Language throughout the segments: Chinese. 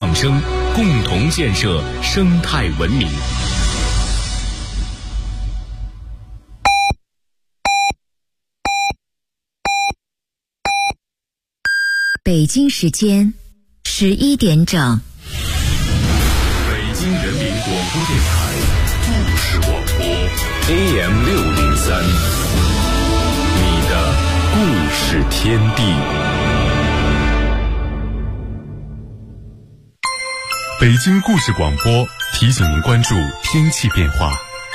创生，共同建设生态文明。 北京时间11点整。 北京人民广播电台故事广播 AM603， 你的故事天地。 北京故事广播提醒您关注天气变化。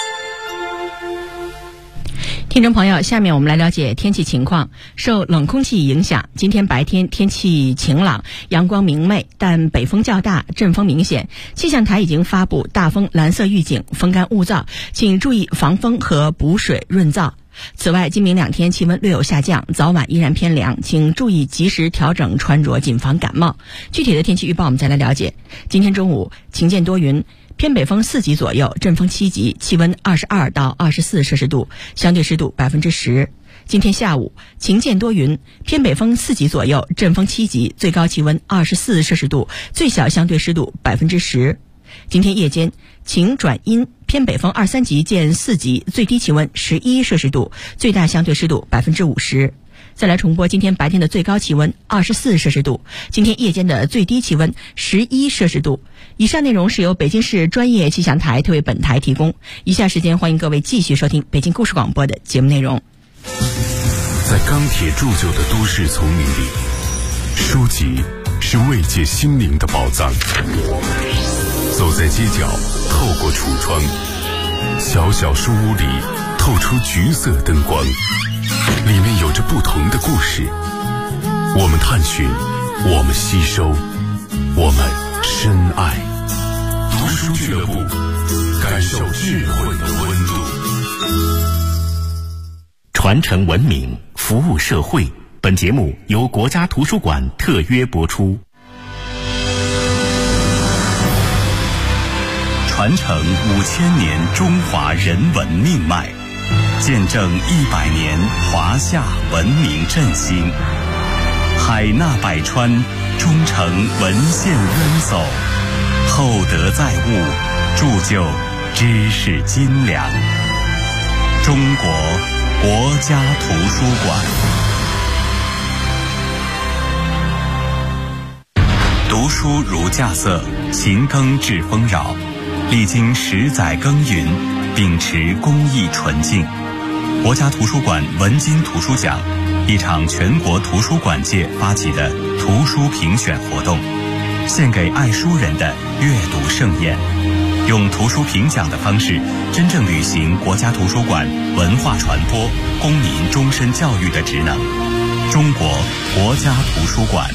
听众朋友，下面我们来了解天气情况。受冷空气影响，今天白天天气晴朗，阳光明媚，但北风较大，阵风明显。气象台已经发布大风蓝色预警，风干物燥，请注意防风和补水润燥。此外，今明两天气温略有下降，早晚依然偏凉，请注意及时调整穿着，谨防感冒。具体的天气预报我们再来了解。今天中午晴间多云，偏北风4级左右，阵风7级，气温22到24摄氏度，相对湿度10%。今天下午晴间多云，偏北风4级左右，阵风7级，最高气温24摄氏度，最小相对湿度10%。今天夜间晴转阴，偏北风2、3级见4级，最低气温11摄氏度，最大相对湿度50%。再来重播今天白天的最高气温24摄氏度，今天夜间的最低气温11摄氏度。以上内容是由北京市专业气象台为本台提供。以下时间欢迎各位继续收听北京故事广播的节目内容。 在钢铁铸就的都市丛林里，书籍是慰藉心灵的宝藏。走在街角，透过橱窗，小小书屋里透出橘色灯光，里面有着不同的故事。我们探寻，我们吸收，我们深爱。读书俱乐部，感受智慧的温度。 传承文明，服务社会。本节目由国家图书馆特约播出。传承5000年中华人文命脉，见证100年华夏文明振兴。海纳百川，忠诚文献渊薮，厚德载物，铸就知识斤两。中国国家图书馆。读书如稼穑，勤耕致丰饶。历经10载耕耘，秉持公益纯净，国家图书馆文津图书奖，一场全国图书馆界发起的图书评选活动，献给爱书人的阅读盛宴，用图书评奖的方式，真正履行国家图书馆文化传播、公民终身教育的职能。中国国家图书馆。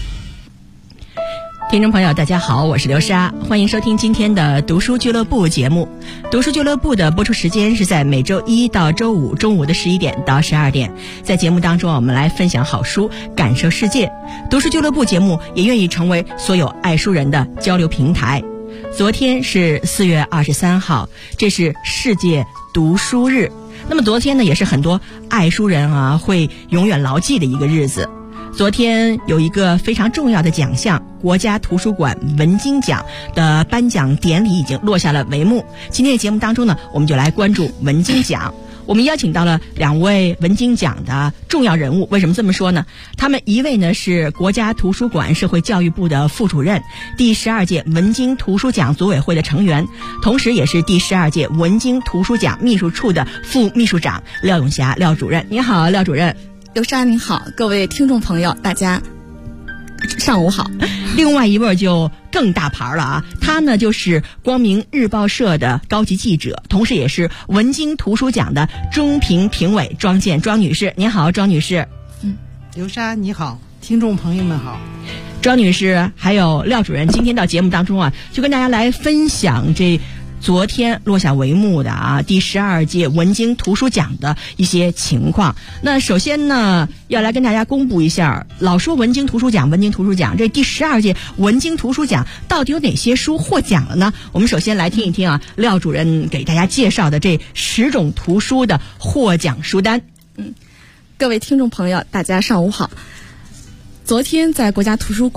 听众朋友大家好，我是刘莎，欢迎收听今天的读书俱乐部节目。读书俱乐部的播出时间是在每周一到周五中午的11点到12点。在节目当中，我们来分享好书，感受世界。读书俱乐部节目也愿意成为所有爱书人的交流平台。昨天是4月23号，这是世界读书日。那么昨天呢，也是很多爱书人会永远牢记的一个日子。昨天有一个非常重要的奖项，国家图书馆文津奖的颁奖典礼已经落下了帷幕。今天的节目当中呢，我们就来关注文津奖。我们邀请到了2位文津奖的重要人物。为什么这么说呢？他们一位呢是国家图书馆社会教育部的副主任，第12届文津图书奖组委会的成员，同时也是第12届文津图书奖秘书处的副秘书长廖永霞廖主任。你好，廖主任。 刘莎您好，各位听众朋友大家上午好。 另外一位就更大牌了他呢就是光明日报社的高级记者，同时也是文津图书奖的中评评委庄健庄女士。您好，庄女士。 刘莎你好，听众朋友们好。 庄女士还有廖主任今天到节目当中就跟大家来分享这昨天落下帷幕的第12届文津图书奖的一些情况。那首先呢，要来跟大家公布一下，老说文津图书奖，这第12届文津图书奖到底有哪些书获奖了呢？我们首先来听一听廖主任给大家介绍的这10种图书的获奖书单。 各位听众朋友大家上午好。昨天在国家图书馆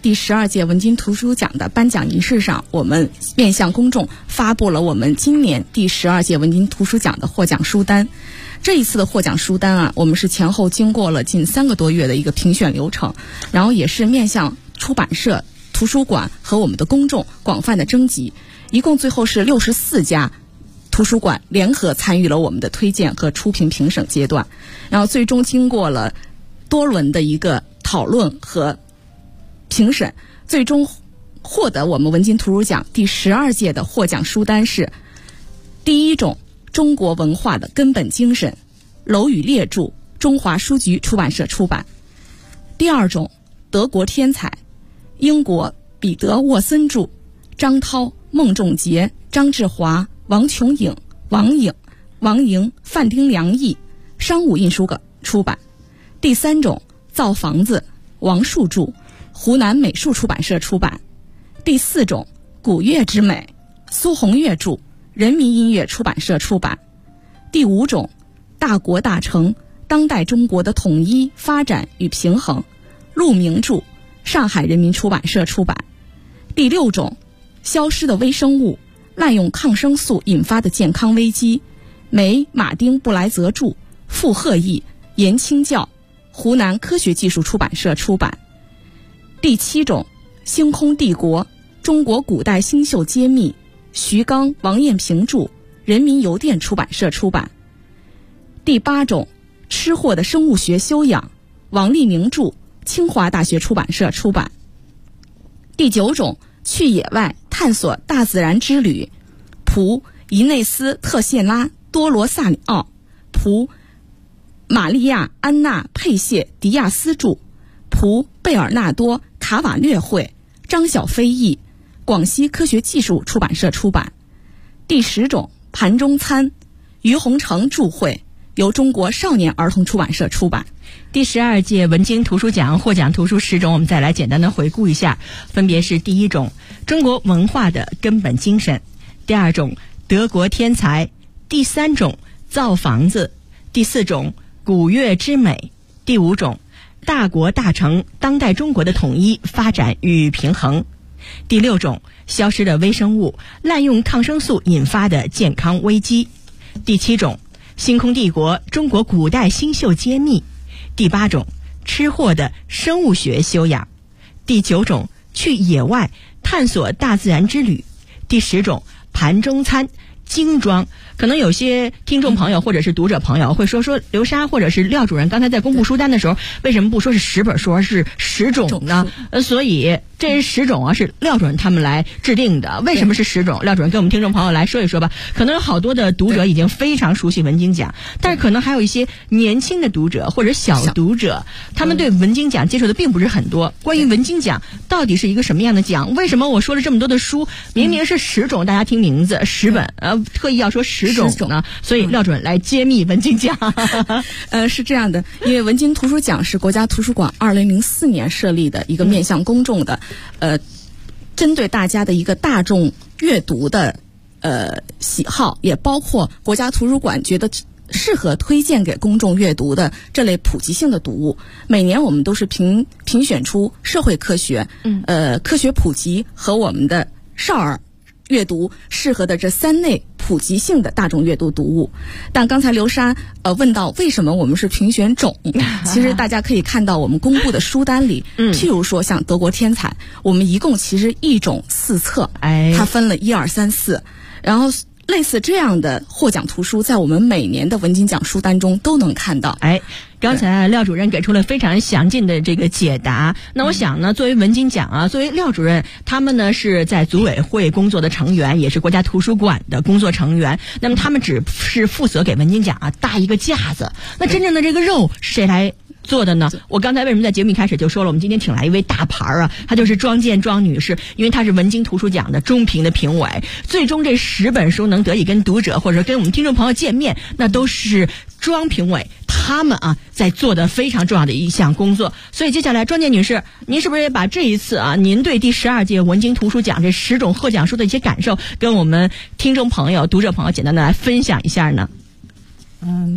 第12届文津图书奖的颁奖仪式上，我们面向公众发布了我们今年第12届文津图书奖的获奖书单。这一次的获奖书单啊，我们是前后经过了近3个多月的一个评选流程，然后也是面向出版社、图书馆和我们的公众广泛的征集，一共最后是64家图书馆联合参与了我们的推荐和初评评审阶段，然后最终经过了多轮的一个讨论和评审，最终获得我们文津图书奖第12届的获奖书单是：第一种，中国文化的根本精神，娄宇烈著，中华书局出版社出版；第二种，德国天才，英国彼得沃森著，张涛、孟仲杰、张志华、王琼颖、王莹、范丁良译，商务印书馆出版；第三种，造房子，王树著，湖南美术出版社出版；第四种，古乐之美，苏红月著，人民音乐出版社出版；第五种，大国大城，当代中国的统一、发展与平衡，陆明著，上海人民出版社出版；第六种，消失的微生物，滥用抗生素引发的健康危机，梅马丁布莱泽著，傅鹤译，严清教，湖南科学技术出版社出版；第七种，星空帝国，中国古代星宿揭秘，徐刚、王艳平著，人民邮电出版社出版；第八种，吃货的生物学修养，王立明著，清华大学出版社出版；第九种，去野外探索大自然之旅，蒲伊内斯特谢拉多罗萨里奥，蒲玛利亚安娜佩谢迪亚斯著，蒲贝尔纳多卡瓦略绘，张小飞译，广西科学技术出版社出版；第10种，盘中餐，于洪成著绘，由中国少年儿童出版社出版。 第12届文津图书奖获奖图书10种，我们再来简单的回顾一下，分别是：第一种，中国文化的根本精神；第二种，德国天才；第三种，造房子；第四种，古乐之美；第五种，大国大城，当代中国的统一、发展与平衡；第六种，消失的微生物，滥用抗生素引发的健康危机；第七种，星空帝国，中国古代星宿揭秘；第八种，吃货的生物学修养；第九种，去野外探索大自然之旅；第10种，盘中餐，精装。可能有些听众朋友或者是读者朋友会说刘莎或者是廖主任刚才在公布书单的时候，为什么不说是10本书，而是10种呢？所以这10种啊是廖主任他们来制定的。为什么是10种？廖主任跟我们听众朋友来说一说吧。可能有好多的读者已经非常熟悉文津奖，但是可能还有一些年轻的读者或者小读者，他们对文津奖接触的并不是很多。关于文津奖到底是一个什么样的奖？为什么我说了这么多的书，明明是10种，大家听名字10本，特意要说10种呢？所以廖主任来揭秘文津奖。 是这样的，因为文津图书奖是国家图书馆2004年设立的一个面向公众的，针对大家的一个大众阅读的喜好，也包括国家图书馆觉得适合推荐给公众阅读的这类普及性的读物。每年我们都是评选出社会科学、科学普及和我们的少儿阅读适合的这3类普及性的大众阅读读物。但刚才刘莎问到为什么我们是评选种，其实大家可以看到我们公布的书单里，譬如说像德国天才，我们一共其实1种4册，它分了1、2、3、4，然后类似这样的获奖图书在我们每年的文津奖书单中都能看到。 刚才廖主任给出了非常详尽的这个解答。那我想呢，作为文津奖啊，作为廖主任，他们呢是在组委会工作的成员，也是国家图书馆的工作成员。那么他们只是负责给文津奖啊搭一个架子。那真正的这个肉是谁来做的呢？我刚才为什么在节目一开始就说了，我们今天请来一位大牌啊，她就是庄建庄女士，因为她是文津图书奖的中评的评委。最终这10本书能得以跟读者或者跟我们听众朋友见面，那都是庄评委他们啊在做的非常重要的一项工作。所以接下来庄建女士，您是不是也把这一次啊您对第12届文津图书奖这10种获奖书的一些感受跟我们听众朋友读者朋友简单的来分享一下呢？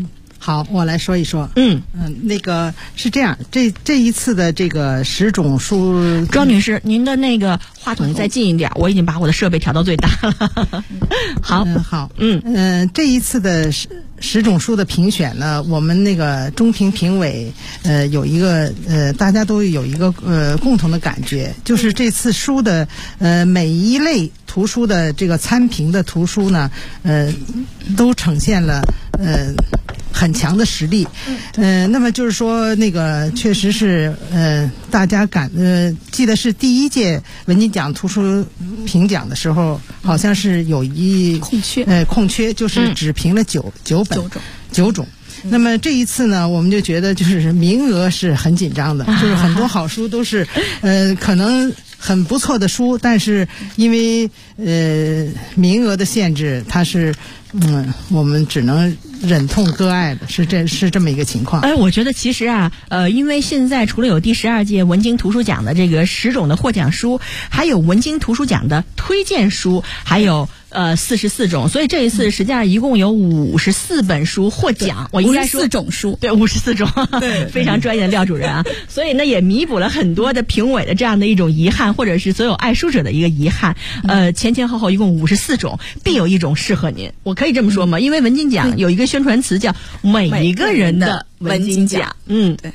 好，我来说一说。那个是这样，这一次的这个10种书， 庄女士，您的那个话筒再近一点，我已经把我的设备调到最大了。好， 好，这一次的10种书的评选呢，我们那个中评评委有一个大家都有一个共同的感觉，就是这次书的每一类图书的这个参评的图书呢，都呈现了很强的实力。那么就是说那个确实是大家记得是第1届文津奖图书评奖的时候，好像是有一空缺，就是只评了9种。那么这一次呢，我们就觉得就是名额是很紧张的，就是很多好书都是可能很不错的书，但是因为名额的限制，它是我们只能忍痛割爱的，是这么一个情况。 我觉得其实啊，因为现在除了有第12届文津图书奖的这个10种的获奖书，还有文津图书奖的推荐书，还有44种，所以这一次实际上一共有54本书获奖。我应该说 54种书， 对，54种，对，非常专业的廖主任啊。所以呢，也弥补了很多的评委的这样的一种遗憾，或者是所有爱书者的一个遗憾。前后一共54种，必有一种适合您。我可以这么说吗？因为文津奖有一个宣传词叫“每一个人的文津奖”。 对。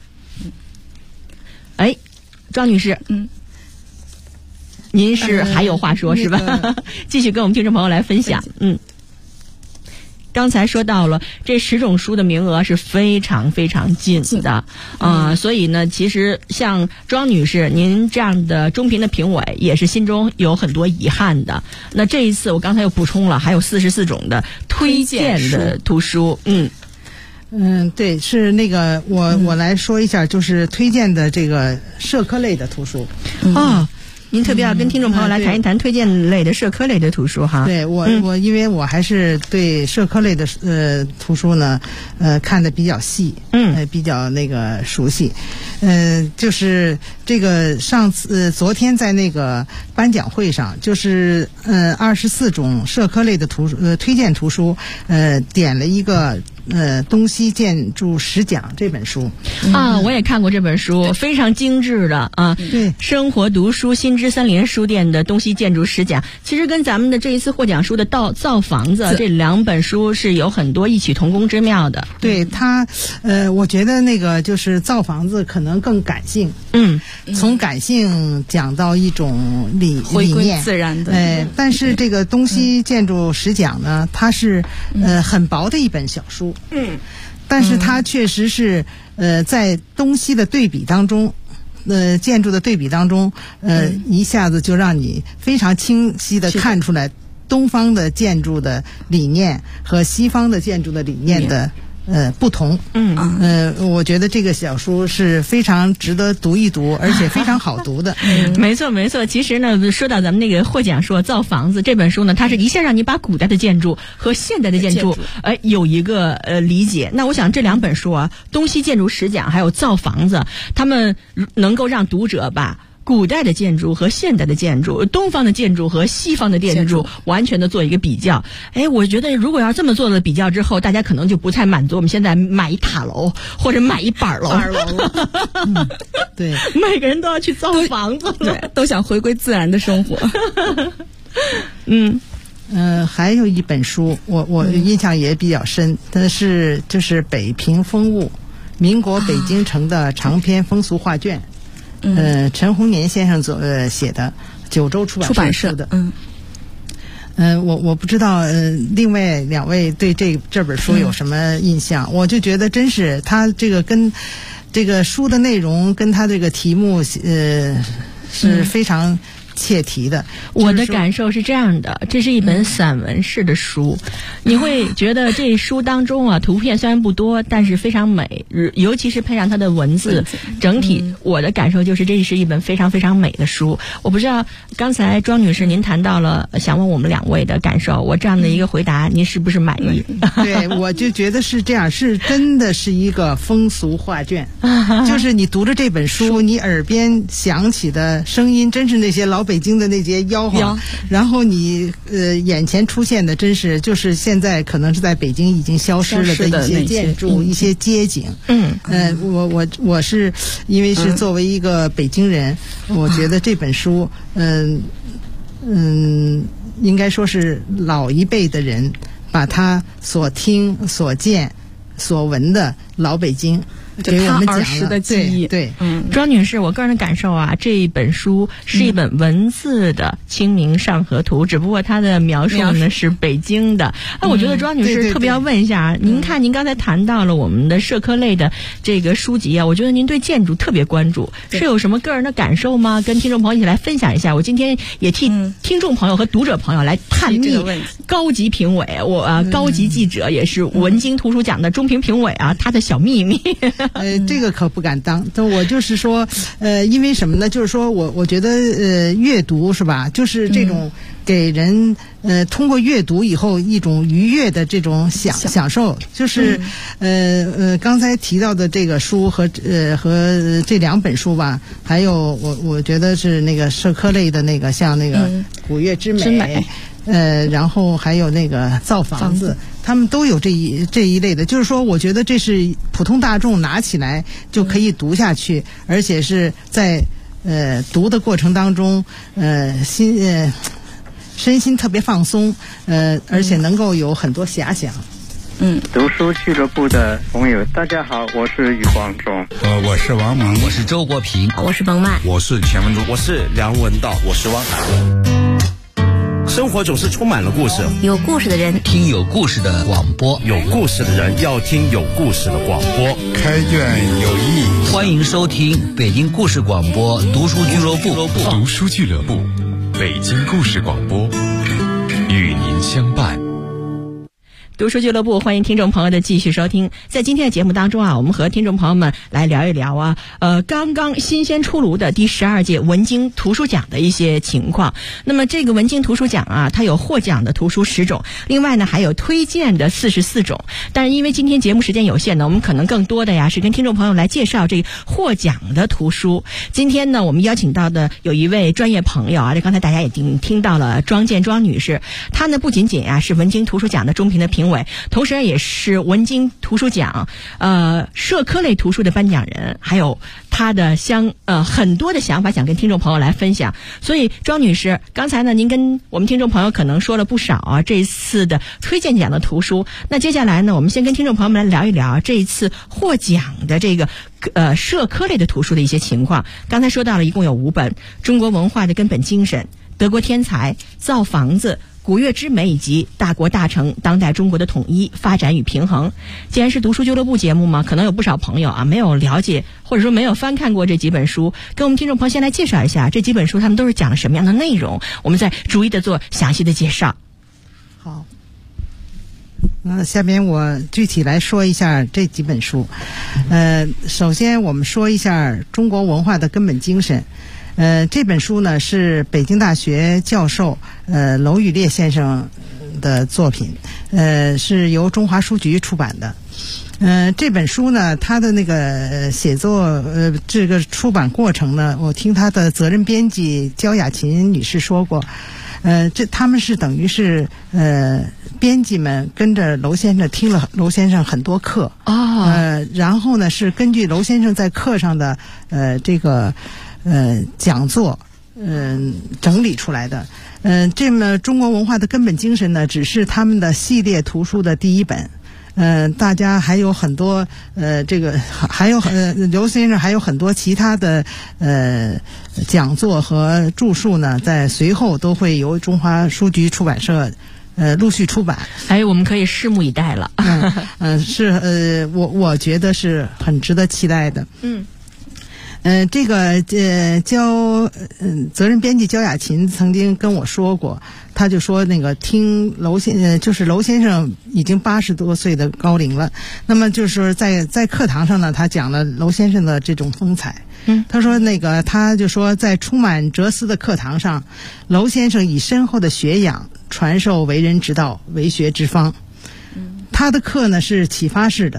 庄女士，您是还有话说是吧？继续跟我们听众朋友来分享。刚才说到了这10种书的名额是非常非常紧的所以呢，其实像庄女士您这样的中评的评委也是心中有很多遗憾的。那这一次我刚才又补充了，还有44种的推荐的图书。 对，是那个我来说一下，就是推荐的这个社科类的图书。 您特别要跟听众朋友来谈一谈推荐类的社科类的图书哈。 对，我因为我还是对社科类的图书呢看得比较细，比较那个熟悉。就是这个昨天在那个颁奖会上，就是24种社科类的推荐图书，点了一个东西建筑10讲这本书我也看过这本书，非常精致的对， 生活读书新知三联书店的东西建筑10讲，其实跟咱们的这一次获奖书的造房子这2本书是有很多异曲同工之妙的。 对，它我觉得那个就是造房子可能更感性，从感性讲到一种理念， 回归自然的。 但是这个东西建筑10讲呢，它是很薄的一本小书，但是它确实是在东西的对比当中，建筑的对比当中，一下子就让你非常清晰的看出来东方的建筑的理念和西方的建筑的理念的不同。我觉得这个小书是非常值得读一读，而且非常好读的。 没错没错。其实呢，说到咱们那个获奖说造房子这本书呢，它是一下让你把古代的建筑和现代的建筑有一个理解。那我想这2本书啊，东西建筑10讲还有造房子，他们能够让读者把古代的建筑和现代的建筑，东方的建筑和西方的建筑完全的做一个比较。我觉得如果要这么做了比较之后，大家可能就不太满足我们现在买一塔楼或者买一板楼了。 对， 每个人都要去造房子了， 对，都想回归自然的生活。 还有一本书我印象也比较深，但是就是北平风物，民国北京城的长篇风俗画卷。陈洪年先生写的，九州出版社的。我不知道另外2位对这本书有什么印象？我就觉得真是他这个跟这个书的内容跟他这个题目是非常切题的。 我的感受是这样的，这是一本散文式的书，你会觉得这书当中啊，图片虽然不多，但是非常美，尤其是配上它的文字，整体我的感受就是这是一本非常非常美的书。我不知道刚才庄女士您谈到了想问我们2位的感受，我这样的一个回答您是不是满意？ 对，我就觉得是这样，是真的是一个风俗画卷，就是你读着这本书，你耳边响起的声音真是那些老北京的那些吆喝，然后你眼前出现的真是就是现在可能是在北京已经消失了的一些建筑、一些街景。我是因为是作为一个北京人，我觉得这本书，应该说是老一辈的人把他所听、所见、所闻的老北京给我们讲了的记忆。 对， 庄女士，我个人的感受啊，这一本书是一本文字的《清明上河图》，只不过它的描述呢是北京的。我觉得庄女士特别要问一下，您看您刚才谈到了我们的社科类的这个书籍啊，我觉得您对建筑特别关注，是有什么个人的感受吗？跟听众朋友一起来分享一下。我今天也替听众朋友和读者朋友来探秘高级评委，高级记者也是文津图书奖的中评评委啊，他的小秘密。 这个可不敢当。我就是说，因为什么呢？就是说我觉得阅读是吧？就是这种给人通过阅读以后一种愉悦的这种享受，就是刚才提到的这个书和这两本书吧，还有我觉得是那个社科类的那个，像那个古月之美。然后还有那个造房子，他们都有这一类的，就是说，我觉得这是普通大众拿起来就可以读下去，而且是在读的过程当中，身心特别放松，而且能够有很多遐想。 读书俱乐部的朋友，大家好，我是余光中。 我是王蒙， 我是周国平， 我是彭曼， 我是钱文忠， 我是梁文道， 我是汪涵。生活总是充满了故事， 有故事的人听有故事的广播， 有故事的人要听有故事的广播。 开卷有益， 欢迎收听北京故事广播读书俱乐部。 读书俱乐部，北京故事广播，与您相伴。 读书俱乐部，欢迎听众朋友的继续收听。在今天的节目当中啊，我们和听众朋友们来聊一聊啊，刚刚新鲜出炉的第12届文津图书奖的一些情况。那么这个文津图书奖啊，它有获奖的图书10种，另外呢还有推荐的44种。但是因为今天节目时间有限呢，我们可能更多的呀是跟听众朋友来介绍这获奖的图书。今天呢，我们邀请到的有一位专业朋友啊，这刚才大家已经听到了庄建庄女士，她呢不仅仅啊是文津图书奖的中评的评委，同时也是文津图书奖社科类图书的颁奖人，还有他的很多的想法想跟听众朋友来分享。所以庄女士，刚才呢您跟我们听众朋友可能说了不少啊这一次的推荐奖的图书。那接下来呢，我们先跟听众朋友们来聊一聊这一次获奖的这个社科类的图书的一些情况。刚才说到了一共有5本，中国文化的根本精神、德国天才、造房子、古月之美以及大国大成当代中国的统一发展与平衡。既然是读书俱乐部节目嘛，可能有不少朋友啊没有了解或者说没有翻看过这几本书，跟我们听众朋友先来介绍一下这几本书他们都是讲了什么样的内容，我们再逐一的做详细的介绍。 好，那下边我具体来说一下这几本书。首先我们说一下中国文化的根本精神。这本书呢是北京大学教授娄宇烈先生的作品，是由中华书局出版的。这本书呢，它的那个写作这个出版过程呢，我听他的责任编辑焦雅琴女士说过，他们是等于是编辑们跟着娄先生听了娄先生很多课然后呢是根据娄先生在课上的这个讲座整理出来的。这么中国文化的根本精神呢，只是他们的系列图书的第1本。大家还有很多这个还有刘先生还有很多其他的讲座和著述呢，在随后都会由中华书局出版社陆续出版。 我们可以拭目以待了。 是我觉得是很值得期待的。这个责任编辑焦雅琴曾经跟我说过，他就说那个听就是娄先生已经80多岁的高龄了，那么就是在课堂上呢，他讲了娄先生的这种风采。他说他就说在充满哲思的课堂上，娄先生以深厚的学养传授为人之道、为学之方。他的课呢是启发式的。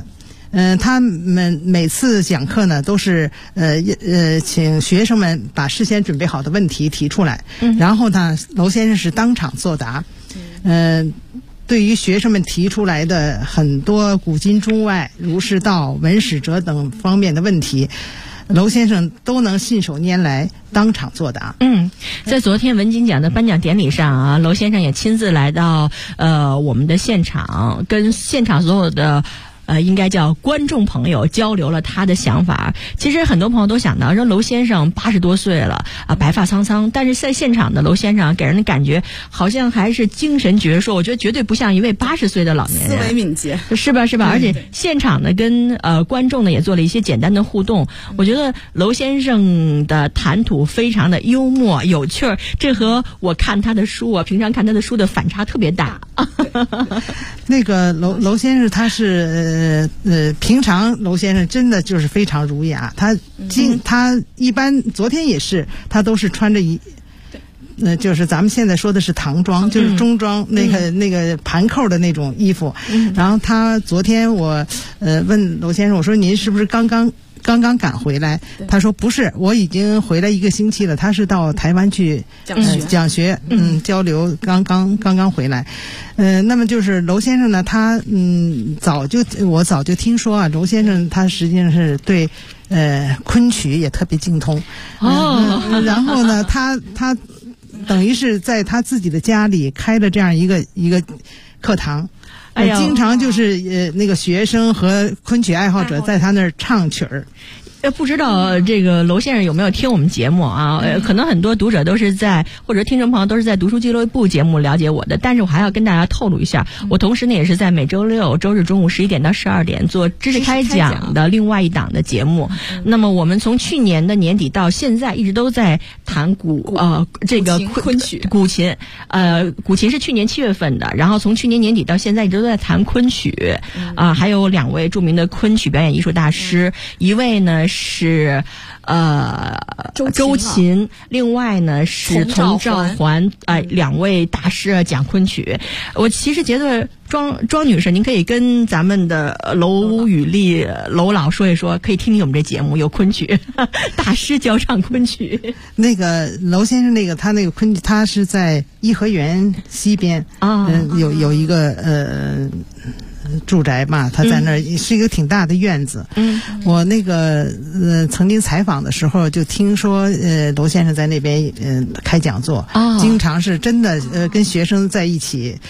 他们每次讲课呢，都是请学生们把事先准备好的问题提出来，然后呢，娄先生是当场作答。对于学生们提出来的很多古今中外、儒释道、文史哲等方面的问题，娄先生都能信手拈来，当场作答。 在昨天文津奖的颁奖典礼上啊，娄先生也亲自来到我们的现场，跟现场所有的应该叫观众朋友交流了他的想法。其实很多朋友都想到说娄先生80多岁了啊，白发苍苍，但是在现场的娄先生给人的感觉好像还是精神矍铄，我觉得绝对不像一位80岁的老年人， 思维敏捷， 是吧？而且现场呢跟观众呢也做了一些简单的互动。我觉得娄先生的谈吐非常的幽默有趣儿，这和我看他的书啊，平常看他的书的反差特别大。 那个娄先生他是平常娄先生真的就是非常儒雅，他一般昨天也是，他都是穿着就是咱们现在说的是唐装，就是中装，那个盘扣的那种衣服。然后他昨天我问娄先生，我说您是不是刚刚赶回来？他说不是，我已经回来1个星期了。他是到台湾去讲学，交流，刚刚回来。那么就是娄先生呢，他我早就听说啊，娄先生他实际上是对昆曲也特别精通。然后呢，他等于是在他自己的家里开了这样一个课堂。经常就是那个学生和昆曲爱好者在他那儿唱曲儿。 不知道这个娄先生有没有听我们节目啊？可能很多读者都是或者听众朋友都是在读书俱乐部节目了解我的，但是我还要跟大家透露一下，我同时呢也是在每周6、周日中午11点到12点做知识开讲的另外一档的节目。那么我们从去年的年底到现在一直都在谈这个昆曲、 古琴。古琴是去年7月份的，然后从去年年底到现在一直都在谈昆曲还有2位著名的昆曲表演艺术大师，一位呢是周琴，另外呢是童兆环，2位大师讲昆曲。我其实觉得庄女士，您可以跟咱们的娄雨丽娄老说一说，可以听听我们这节目，有昆曲大师教唱昆曲。 那个娄先生他那个昆曲，他是在颐和园西边有一个住宅吧，他在那儿是一个挺大的院子。我那个曾经采访的时候就听说娄先生在那边开讲座，经常是真的跟学生在一起，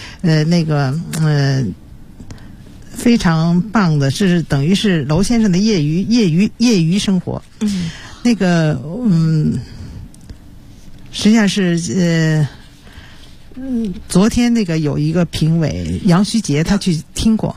非常棒的，是等于是娄先生的业余生活。那个实际上是昨天那个有一个评委杨徐杰，他去听过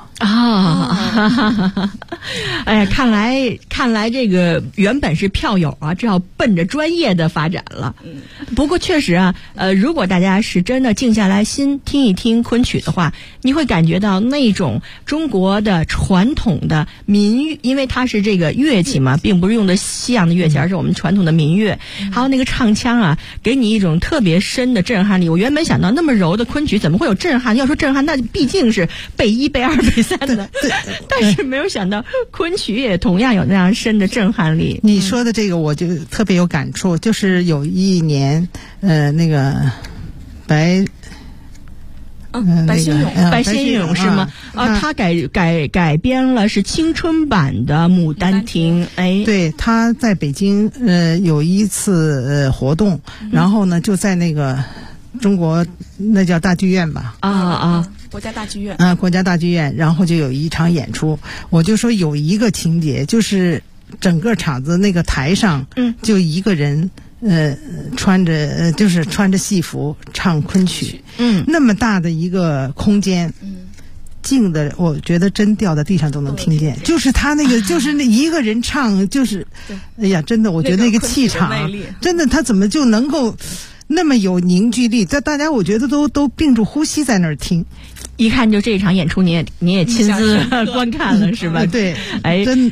哎呀，看来这个原本是票友啊，这要奔着专业的发展了。不过确实啊，如果大家是真的静下来心听一听昆曲的话，你会感觉到那种中国的传统的民乐，因为它是这个乐器嘛，并不是用的西洋的乐器，而是我们传统的民乐，还有那个唱腔啊，给你一种特别深的震撼力。我原本想到那么柔的昆曲怎么会有震撼？要说震撼，那毕竟是背1、背2、背3的，但是没有想到昆曲也同样有那样深的震撼力。 你说的这个我就特别有感触，就是有一年那个白先勇是吗？他改编了是青春版的《牡丹亭》。 对，他在北京有一次活动，然后呢就在那个中国那叫大剧院吧， 国家大剧院国家大剧院，然后就有一场演出。我就说有一个情节，就是整个场子那个台上就一个人穿着戏服唱昆曲，那么大的一个空间，静的，我觉得真掉在地上都能听见。就是他那个，就是那一个人唱，就是哎呀，真的，我觉得那个气场，真的，他怎么就能够那么有凝聚力？大家我觉得都屏住呼吸在那儿听。 一看就这场演出，你也亲自观看了是吧？ 对，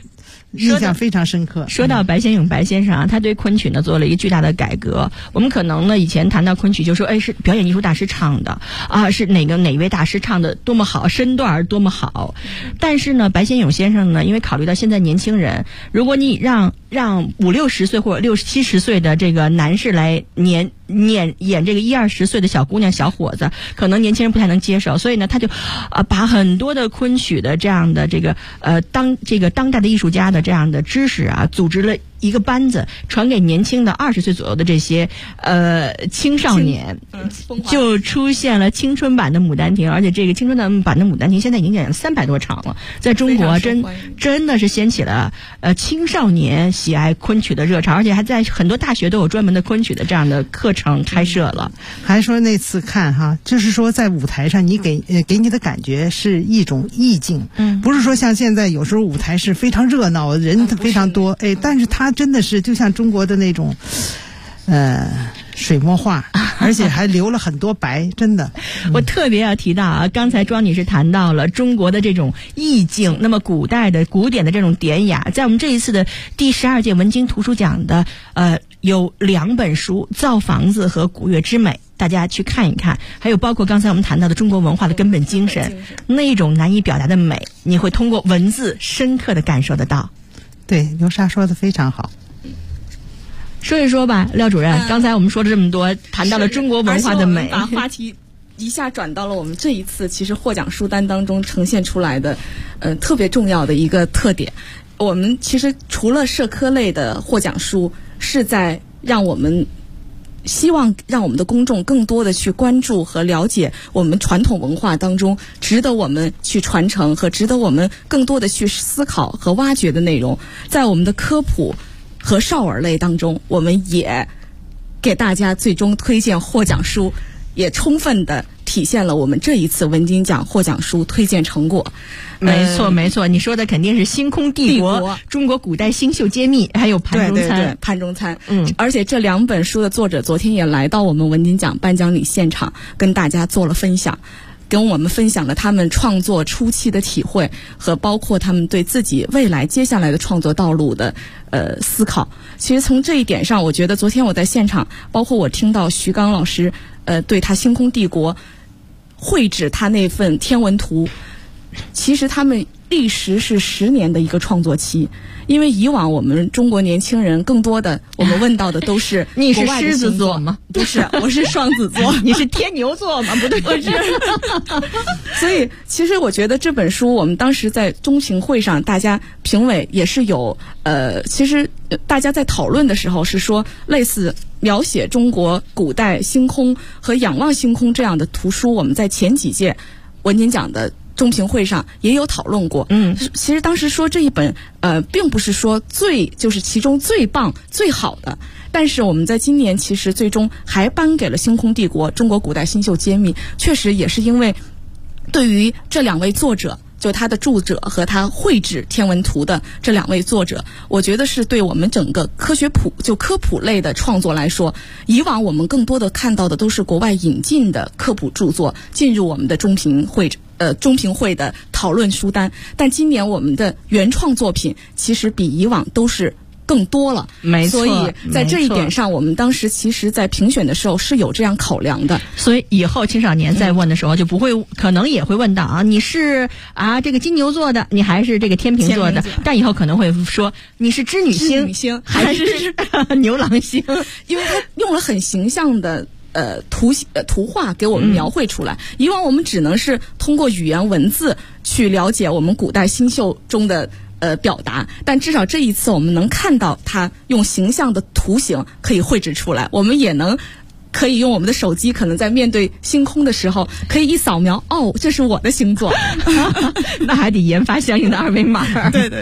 印象非常深刻。 说到白先勇白先生啊，他对昆曲呢做了一个巨大的改革。我们可能呢以前谈到昆曲就说，是表演艺术大师唱的啊，是哪位大师唱的多么好，身段多么好。但是呢，白先勇先生呢，因为考虑到现在年轻人，如果你让50-60岁或者60-70岁的这个男士来演这个10-20岁的小姑娘小伙子，可能年轻人不太能接受，所以呢，他就把很多的昆曲的这样的这个当代的艺术家的这样的知识啊，组织了一个班子，传给年轻的20岁左右的这些青少年，就出现了青春版的《牡丹亭》，而且这个青春版的《牡丹亭》现在已经演了300多场了，在中国真的是掀起了青少年喜爱昆曲的热潮，而且还在很多大学都有专门的昆曲的这样的课程开设了。 还说那次看哈，就是说在舞台上你给你的感觉是一种意境，不是说像现在有时候舞台是非常热闹，人非常多，但是它真的是就像中国的那种水墨画，而且还留了很多白，真的。 我特别要提到啊，刚才庄女士谈到了中国的这种意境，那么古代的古典的这种典雅，在我们这一次的第12届文津图书奖的有2本书《造房子》和《古乐之美》，大家去看一看。还有包括刚才我们谈到的中国文化的根本精神，那种难以表达的美，你会通过文字深刻的感受得到。 对，刘莎说的非常好。 说一说吧，廖主任，刚才我们说了这么多，谈到了中国文化的美， 把话题一下转到了我们这一次其实获奖书单当中呈现出来的特别重要的一个特点。我们其实除了社科类的获奖书，是在希望让我们的公众更多的去关注和了解我们传统文化当中值得我们去传承和值得我们更多的去思考和挖掘的内容。在我们的科普和少儿类当中，我们也给大家最终推荐获奖书，也充分的体现了我们这一次文津奖获奖书推荐成果。 没错，你说的肯定是《星空帝国》、中国古代星宿揭秘，还有盘中餐。 对，盘中餐。而且这2本书的作者昨天也来到我们文津奖颁奖礼现场，跟大家做了分享，跟我们分享了他们创作初期的体会，和包括他们对自己未来接下来的创作道路的思考。其实从这一点上，我觉得昨天我在现场，包括我听到徐刚老师对他《星空帝国》绘制他那份天文图，其实他们历时是10年的一个创作期。因为以往我们中国年轻人更多的我们问到的都是你是狮子座吗？ 不是，我是双子座。 你是天牛座吗？不对， 我是。所以其实我觉得这本书我们当时在中评会上，大家评委也是有其实大家在讨论的时候是说，类似描写中国古代星空和仰望星空这样的图书，我们在前几届文津奖的中评会上也有讨论过。其实当时说这一本并不是说就是其中最棒最好的，但是我们在今年其实最终还颁给了《星空帝国》中国古代星宿揭秘，确实也是因为对于这2位作者，就他的著者和他绘制天文图的这2位作者，我觉得是对我们整个科普类的创作来说，以往我们更多的看到的都是国外引进的科普著作进入我们的中评会的讨论书单，但今年我们的原创作品其实比以往都是更多了。 没错， 所以在这一点上，我们当时其实在评选的时候是有这样考量的。 所以以后青少年在问的时候就不会，可能也会问到啊，你是这个金牛座的，你还是这个天秤座的，但以后可能会说你是织女星还是牛郎星， 因为他用了很形象的图画给我们描绘出来。以往我们只能是通过语言文字去了解我们古代星宿中的表达，但至少这一次我们能看到他用形象的图形可以绘制出来，我们也可以用我们的手机，可能在面对星空的时候可以一扫描，这是我的星座。 那还得研发相应的二维码。 对，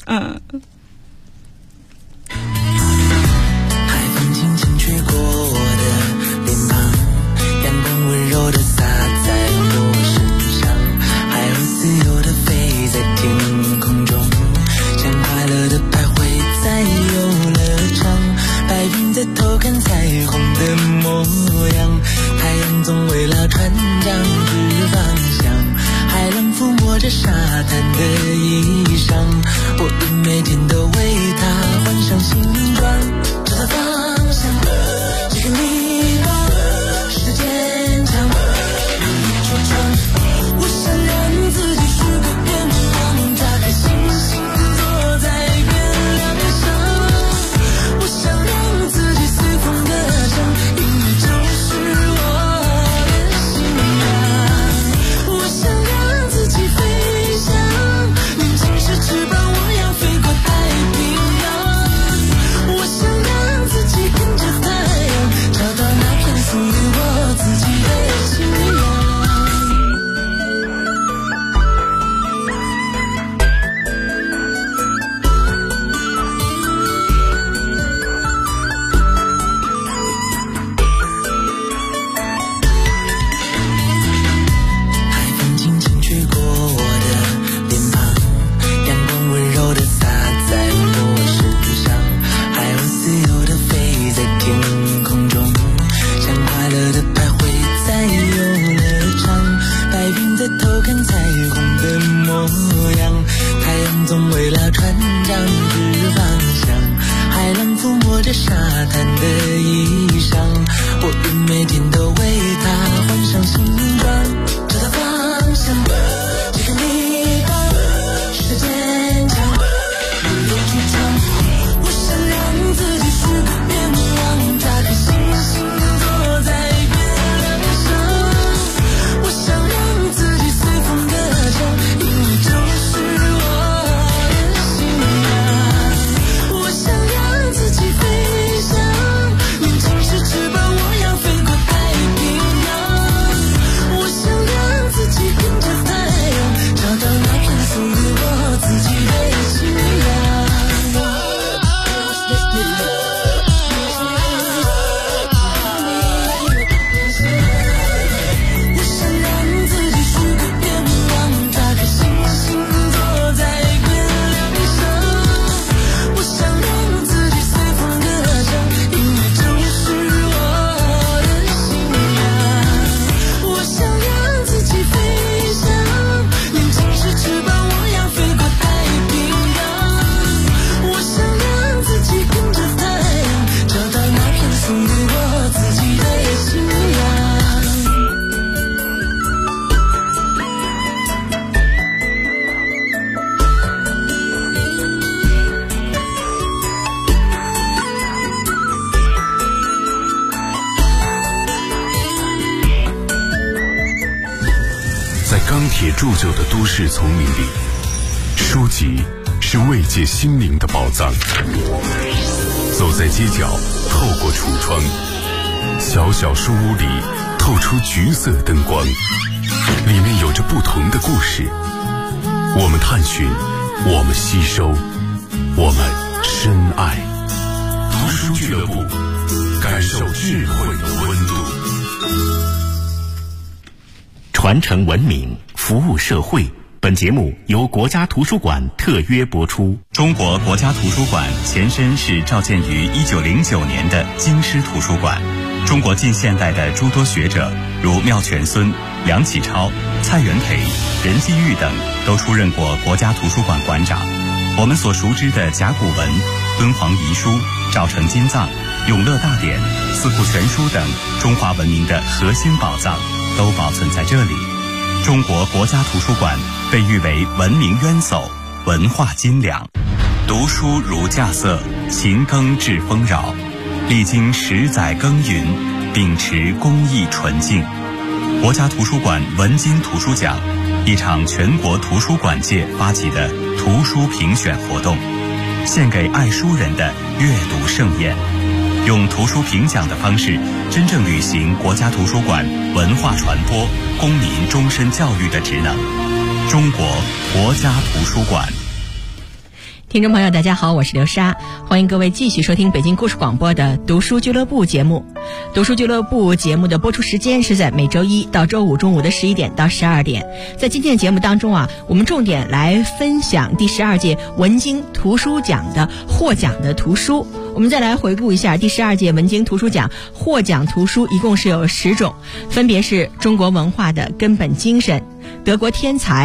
海风轻轻吹过我的脸庞，阳光温柔地洒在我身上，海鸥自由地飞在天空中，像快乐的徘徊在游乐场，白云在偷看彩虹的模样，太阳总为了船长指方向，海浪抚摸着着沙滩的衣裳，我每天都为它换上新装，找到方向，这个迷茫是的坚强，出场，我想让自己许个愿望，打开星星坐在月亮上，我想让自己随风歌唱，因为就是我的信仰，我想让自己飞翔，年轻时翅膀我要飞过太平洋，我想让自己跟着太阳，找到那片属于我自己的信仰。海风轻轻吹过我的脸庞，阳光温柔地洒在我身上，海鸥自由地飞在天空中，像快乐的徘徊在游乐场，白云在偷看彩虹的模样，太阳总为了船长指方向，海浪抚摸着沙滩的衣裳，我每天都为它换上新装，找到方向，这个迷茫是的坚强，出场，我想让自己许个愿望，打开星星坐在月亮上，我想让自己随风歌唱，因为就是我的信仰，我想让自己飞翔，年轻时翅膀我要飞过太平洋，我想让自己跟着太阳，找到那片属于我自己的信仰。我想让自己许个愿望，打开星星坐在月亮上，我想让自己随风歌唱，因为就是我的信仰，我想让自己飞翔，年轻时翅膀我要飞过太平洋，我想让自己跟着太阳，找到那片属于我自己的信仰。 在钢铁铸就的都市丛林里，书籍是慰藉心灵的宝藏。走在街角，透过橱窗，小小书屋里透出橘色灯光，里面有着不同的故事。我们探寻，我们吸收，我们深爱。读书俱乐部，感受智慧的温度。 传承文明，服务社会。本节目由国家图书馆特约播出。 中国国家图书馆前身是召建于1909年的京师图书馆。中国近现代的诸多学者，如妙泉孙、梁启超、蔡元培、任继玉等，都出任过国家图书馆馆长。我们所熟知的甲骨文、敦煌遗书、赵城金藏、永乐大典、四库全书等中华文明的核心宝藏，都保存在这里。中国国家图书馆被誉为文明渊薮、文化斤两。读书如稼穑，勤耕致丰饶。历经10载耕耘，秉持公益纯净。国家图书馆文津图书奖，一场全国图书馆界发起的图书评选活动，献给爱书人的阅读盛宴。用图书评奖的方式，真正履行国家图书馆文化传播、公民终身教育的职能。中国国家图书馆。 听众朋友大家好，我是刘莎，欢迎各位继续收听北京故事广播的读书俱乐部节目。读书俱乐部节目的播出时间是在每周一到周五中午的11点到12点。在今天的节目当中我们重点来分享第12届文津图书奖的获奖的图书。我们再来回顾一下第12届文津图书奖获奖图书，一共是有10种，分别是中国文化的根本精神、德国天才、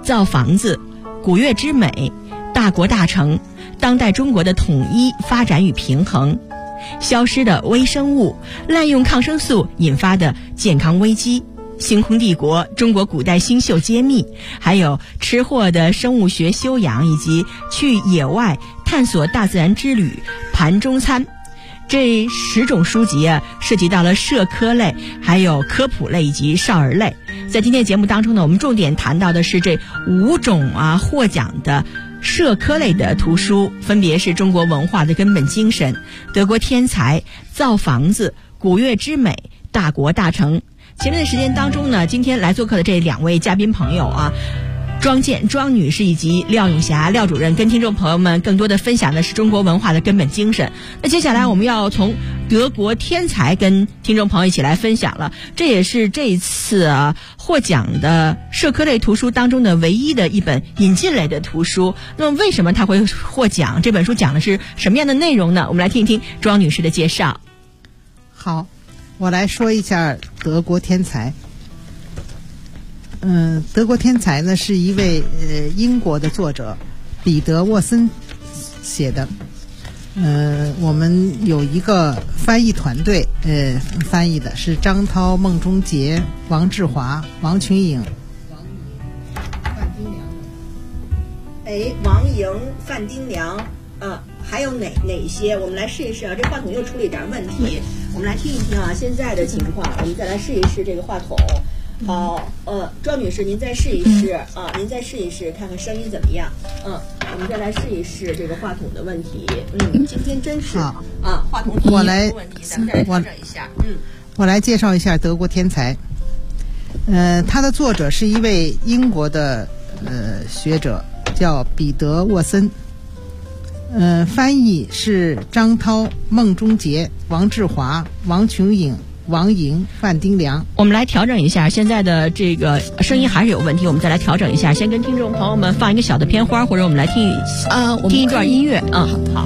造房子、古乐之美、大国大城、当代中国的统一发展与平衡、消失的微生物、滥用抗生素引发的健康危机、星空帝国、中国古代星宿揭秘，还有吃货的生物学修养，以及去野外探索大自然之旅、盘中餐。这10种书籍啊，涉及到了社科类、还有科普类以及少儿类。在今天节目当中呢，我们重点谈到的是这5种获奖的社科类的图书，分别是中国文化的根本精神、德国天才、造房子、古乐之美、大国大城。前面的时间当中呢，今天来做客的这2位嘉宾朋友庄健庄女士以及廖永霞廖主任，跟听众朋友们更多的分享的是中国文化的根本精神。那接下来我们要从德国天才跟听众朋友一起来分享了，这也是这一次获奖的社科类图书当中的唯一的一本引进类的图书。那么为什么它会获奖？这本书讲的是什么样的内容呢？我们来听一听庄女士的介绍。 好，我来说一下德国天才。德国天才呢是一位英国的作者彼得沃森写的。我们有一个翻译团队，翻译的是张涛、孟中杰、王志华、王群颖、范丁良。 王莹、范丁良，还有哪些？我们来试一试啊！这话筒又出了一点问题，我们来听一听现在的情况，我们再来试一试这个话筒。好，庄女士，您再试一试您再试一试，看看声音怎么样？我们再来试一试这个话筒的问题。今天真是话筒出问题，咱们再来调整一下。 我来介绍一下德国天才。他的作者是一位英国的学者，叫彼得沃森。翻译是张涛、孟中杰、王志华、王群颖、王莹、范丁良。 我们来调整一下，现在的这个声音还是有问题，我们再来调整一下。先跟听众朋友们放一个小的片花，或者我们来听一段音乐。好。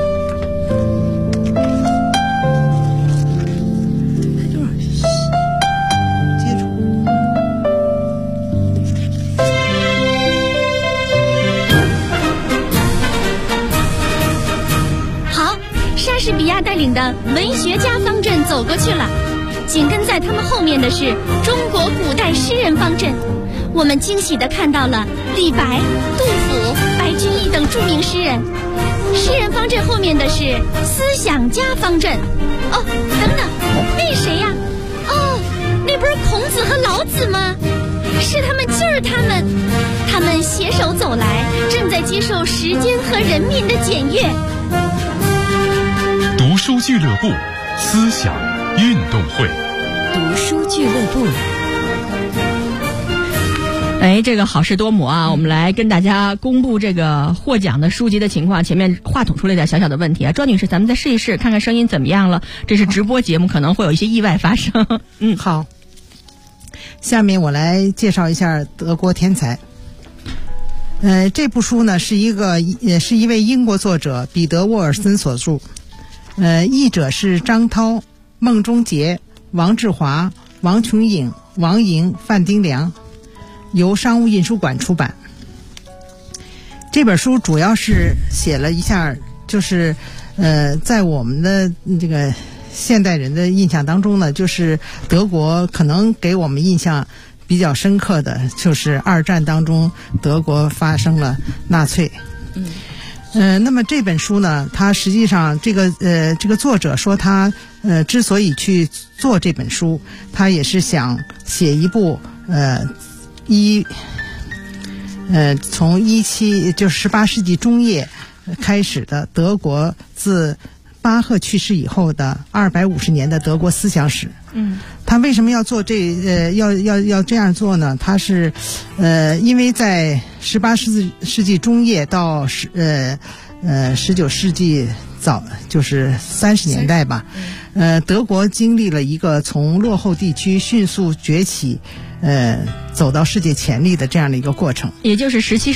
好，莎士比亚带领的文学家方阵走过去了。紧跟在他们后面的是中国古代诗人方阵，我们惊喜地看到了李白、杜甫、白居易等著名诗人。诗人方阵后面的是思想家方阵。等等，那谁呀？那不是孔子和老子吗？是他们，就是他们携手走来，正在接受时间和人民的检阅。 读书俱乐部，思想运动会。 读书俱乐部。 这个好事多磨我们来跟大家公布这个获奖的书籍的情况。前面话筒出了一点小小的问题庄女士，咱们再试一试，看看声音怎么样了。这是直播节目，可能会有一些意外发生。 好。下面我来介绍一下德国天才。这部书呢是一位英国作者彼得沃尔森所著。译者是张涛、孟中杰、王志华、王群颖、王莹、范丁良，由商务印书馆出版。这本书主要是写了一下，就是在我们的这个现代人的印象当中呢，就是德国可能给我们印象比较深刻的就是2战当中德国发生了纳粹。那么这本书呢，它实际上这个作者说他之所以去做这本书，他也是想写一部从就是18世纪中叶开始的德国自巴赫去世以后的250年的德国思想史。他为什么要做要这样做呢？他是因为在18世纪中叶到19世纪早，就是30年代吧，德国经历了一个从落后地区迅速崛起走到世界前列的这样的一个过程， 也就是17